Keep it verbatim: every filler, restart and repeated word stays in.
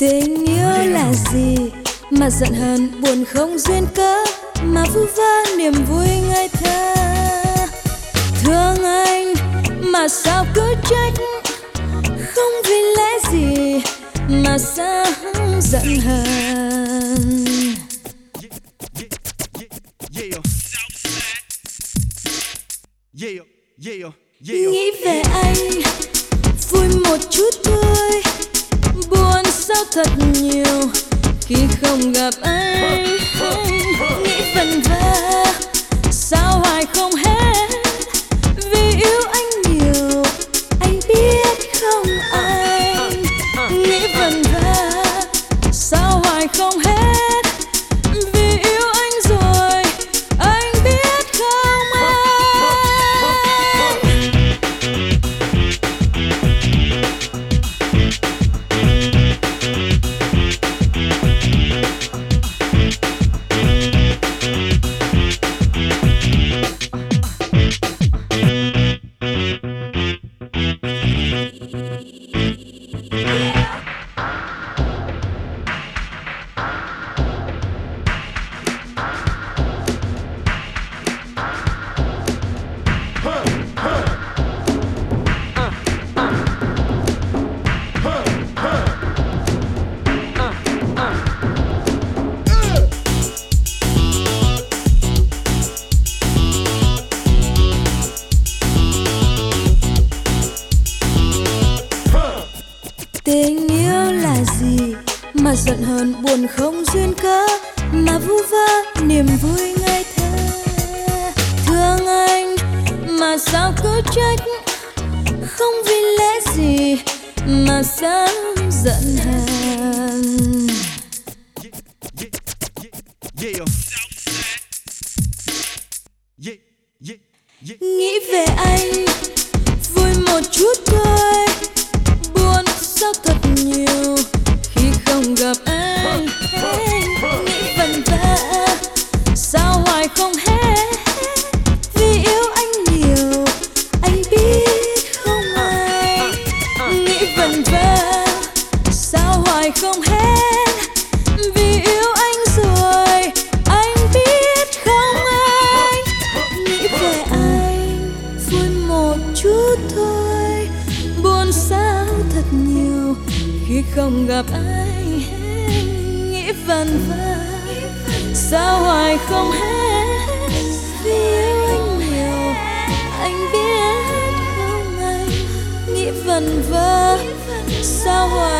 Tình yêu là gì mà giận hờn buồn không duyên cớ, mà vu vơ niềm vui ngây thơ. Thương anh mà sao cứ trách, không vì lẽ gì mà sao giận hờn. Nghĩ về anh vui một chút thôi, buồn sao thật nhiều khi không gặp anh. Nghĩ vẩn vơ sao hoài không hết, vì yêu anh nhiều anh biết không anh. Nghĩ vẩn vơ sao hoài không hết, vì yêu anh rồi anh biết không anh. Tình yêu là gì mà giận hờn buồn không duyên cớ, mà vu vơ niềm vui ngây thơ. Thương anh mà sao cứ trách, không vì lẽ gì mà sao giận hờn. Nghĩ về anh vui một chút thôi, buồn sao thật nhiều khi không gặp anh. Nghĩ vẩn vơ sao hoài không hết, vì yêu anh nhiều anh biết không anh. Nghĩ vẩn vơ sao hoài không hết, vì yêu anh rồi anh biết không anh. Nghĩ về anh vui một chút thôi, buồn sao thật nhiều khi không gặp anh. Nghĩ vẩn vơ sao hoài không hết, vì yêu anh nhiều anh biết không anh. Nghĩ vẩn vơ sao hoài